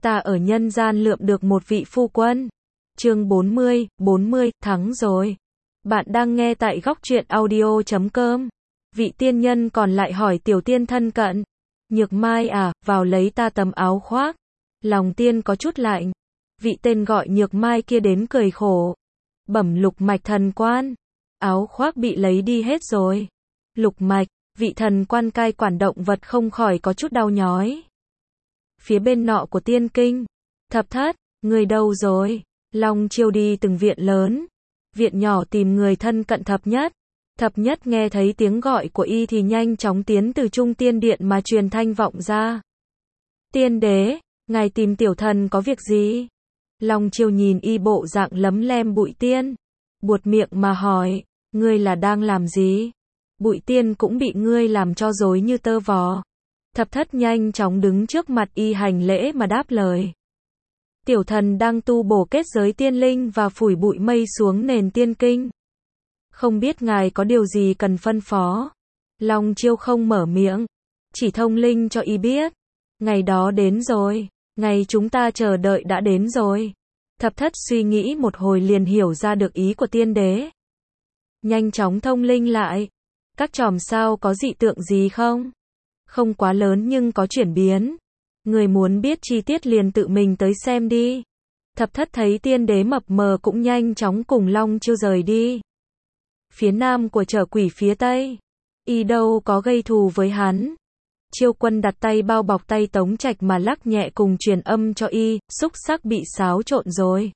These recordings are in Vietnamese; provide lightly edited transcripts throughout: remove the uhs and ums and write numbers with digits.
ta ở nhân gian lượm được một vị phu quân. Chương 40, thắng rồi. Bạn đang nghe tại góc truyện audio.com. Vị tiên nhân còn lại hỏi tiểu tiên thân cận. Nhược Mai à, vào lấy ta tấm áo khoác. Lòng tiên có chút lạnh. Vị tên gọi Nhược Mai kia đến cười khổ. Bẩm lục mạch thần quan. Áo khoác bị lấy đi hết rồi. Lục mạch, vị thần quan cai quản động vật không khỏi có chút đau nhói. Phía bên nọ của tiên kinh. Thập thất, người đâu rồi? Long Chiêu đi từng viện lớn. Viện nhỏ tìm người thân cận thập nhất. Thập nhất nghe thấy tiếng gọi của y thì nhanh chóng tiến từ trung tiên điện mà truyền thanh vọng ra. Tiên đế, ngài tìm tiểu thần có việc gì? Long Chiêu nhìn y bộ dạng lấm lem bụi tiên. Buột miệng mà hỏi, ngươi là đang làm gì? Bụi tiên cũng bị ngươi làm cho rối như tơ vò. Thập thất nhanh chóng đứng trước mặt y hành lễ mà đáp lời. Tiểu thần đang tu bổ kết giới tiên linh và phủi bụi mây xuống nền tiên kinh. Không biết ngài có điều gì cần phân phó. Long Chiêu không mở miệng, chỉ thông linh cho y biết. Ngày đó đến rồi, ngày chúng ta chờ đợi đã đến rồi. Thập thất suy nghĩ một hồi liền hiểu ra được ý của tiên đế. Nhanh chóng thông linh lại. Các chòm sao có dị tượng gì không? Không quá lớn nhưng có chuyển biến. Người muốn biết chi tiết liền tự mình tới xem đi. Thập thất thấy tiên đế mập mờ cũng nhanh chóng cùng Long Chiêu rời đi. Phía nam của Trở Quỷ phía tây. Y đâu có gây thù với hắn. Chiêu Quân đặt tay bao bọc tay Tống Trạch mà lắc nhẹ cùng truyền âm cho y, xúc sắc bị xáo trộn rồi.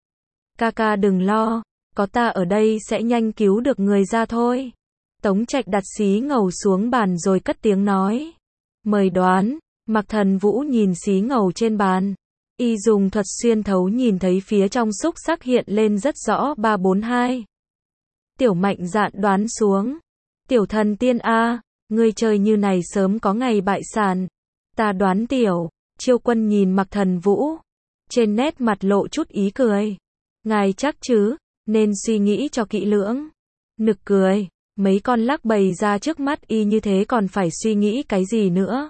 Ca ca đừng lo, có ta ở đây sẽ nhanh cứu được người ra thôi. Tống Trạch đặt xí ngầu xuống bàn rồi cất tiếng nói. Mời đoán. Mạc Thần Vũ nhìn xí ngầu trên bàn. Y dùng thuật xuyên thấu nhìn thấy phía trong xúc sắc hiện lên rất rõ 342. Tiểu Mạnh Dạn đoán xuống. Tiểu thần tiên a, ngươi chơi như này sớm có ngày bại sản. Ta đoán tiểu. Chiêu Quân nhìn Mạc Thần Vũ. Trên nét mặt lộ chút ý cười. Ngài chắc chứ, nên suy nghĩ cho kỹ lưỡng. Nực cười. Mấy con lắc bày ra trước mắt y như thế còn phải suy nghĩ cái gì nữa.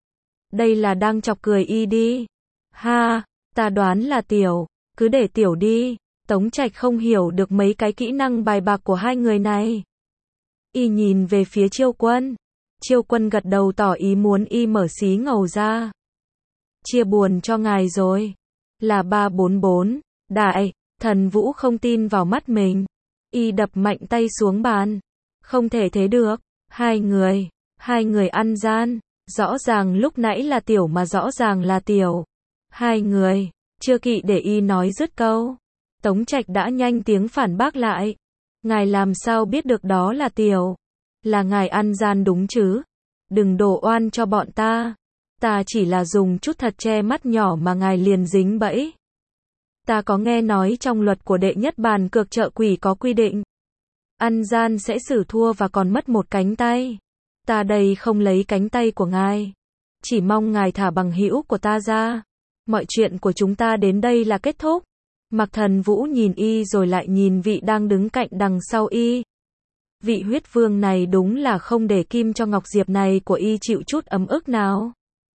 Đây là đang chọc cười y đi. Ha, ta đoán là tiểu, cứ để tiểu đi. Tống Trạch không hiểu được mấy cái kỹ năng bài bạc của hai người này. Y nhìn về phía Chiêu Quân. Chiêu Quân gật đầu tỏ ý muốn y mở xí ngầu ra. Chia buồn cho ngài rồi. Là 344. Đại, Thần Vũ không tin vào mắt mình. Y đập mạnh tay xuống bàn. Không thể thế được. Hai người ăn gian. Rõ ràng lúc nãy là tiểu mà rõ ràng là tiểu. Hai người, chưa kỵ để y nói dứt câu. Tống Trạch đã nhanh tiếng phản bác lại. Ngài làm sao biết được đó là tiểu? Là ngài ăn gian đúng chứ? Đừng đổ oan cho bọn ta. Ta chỉ là dùng chút thật che mắt nhỏ mà ngài liền dính bẫy. Ta có nghe nói trong luật của đệ nhất bàn cược chợ quỷ có quy định. Ăn gian sẽ xử thua và còn mất một cánh tay. Ta đây không lấy cánh tay của ngài. Chỉ mong ngài thả bằng hữu của ta ra. Mọi chuyện của chúng ta đến đây là kết thúc. Mạc Thần Vũ nhìn y rồi lại nhìn vị đang đứng cạnh đằng sau y. Vị huyết vương này đúng là không để kim cho Ngọc Diệp này của y chịu chút ấm ức nào.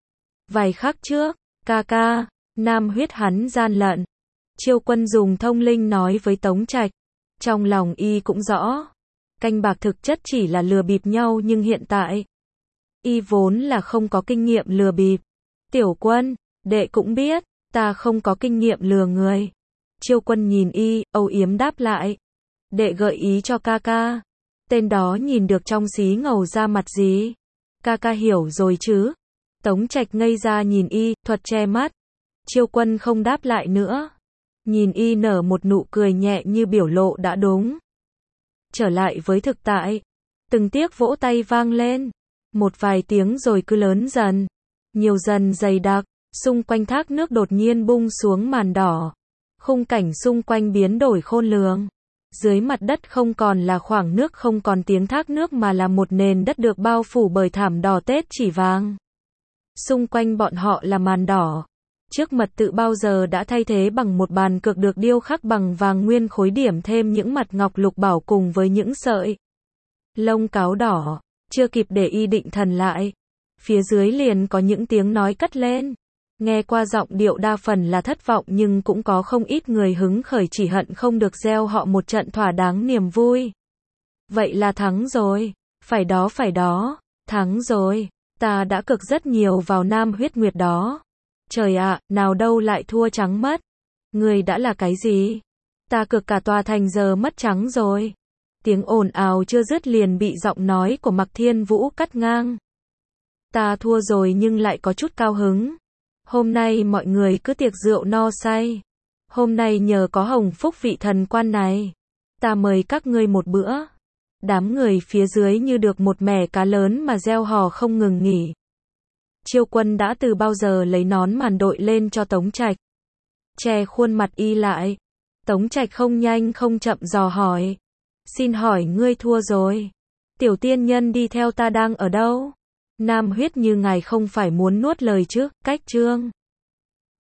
Vài khắc trước, ca ca, nam huyết hắn gian lận. Chiêu Quân dùng thông linh nói với Tống Trạch. Trong lòng y cũng rõ. Canh bạc thực chất chỉ là lừa bịp nhau nhưng hiện tại y vốn là không có kinh nghiệm lừa bịp. Tiểu Quân, đệ cũng biết, ta không có kinh nghiệm lừa người. Chiêu Quân nhìn y, âu yếm đáp lại. Đệ gợi ý cho ca ca. Tên đó nhìn được trong xí ngầu ra mặt gì? Ca ca hiểu rồi chứ? Tống Trạch ngây ra nhìn y, thuật che mắt. Chiêu Quân không đáp lại nữa. Nhìn y nở một nụ cười nhẹ như biểu lộ đã đúng. Trở lại với thực tại. Từng tiếc vỗ tay vang lên. Một vài tiếng rồi cứ lớn dần. Nhiều dần dày đặc. Xung quanh thác nước đột nhiên bung xuống màn đỏ. Khung cảnh xung quanh biến đổi khôn lường. Dưới mặt đất không còn là khoảng nước, không còn tiếng thác nước mà là một nền đất được bao phủ bởi thảm đỏ tết chỉ vàng. Xung quanh bọn họ là màn đỏ. Trước mật tự bao giờ đã thay thế bằng một bàn cược được điêu khắc bằng vàng nguyên khối, điểm thêm những mặt ngọc lục bảo cùng với những sợi lông cáo đỏ. Chưa kịp để y định thần lại, phía dưới liền có những tiếng nói cất lên. Nghe qua giọng điệu đa phần là thất vọng nhưng cũng có không ít người hứng khởi chỉ hận không được gieo họ một trận thỏa đáng niềm vui. Vậy là thắng rồi. Phải đó. Thắng rồi. Ta đã cực rất nhiều vào Nam Huyết Nguyệt đó. Trời ạ, nào đâu lại thua trắng mất. Người đã là cái gì? Ta cực cả tòa thành giờ mất trắng rồi. Tiếng ồn ào chưa dứt liền bị giọng nói của Mạc Thiên Vũ cắt ngang. Ta thua rồi nhưng lại có chút cao hứng. Hôm nay mọi người cứ tiệc rượu no say. Hôm nay nhờ có hồng phúc vị thần quan này. Ta mời các ngươi một bữa. Đám người phía dưới như được một mẻ cá lớn mà reo hò không ngừng nghỉ. Chiêu Quân đã từ bao giờ lấy nón màn đội lên cho Tống Trạch. Che khuôn mặt y lại. Tống Trạch không nhanh không chậm dò hỏi. Xin hỏi ngươi thua rồi. Tiểu tiên nhân đi theo ta đang ở đâu? Nam Huyết Như ngài không phải muốn nuốt lời chứ, cách trương.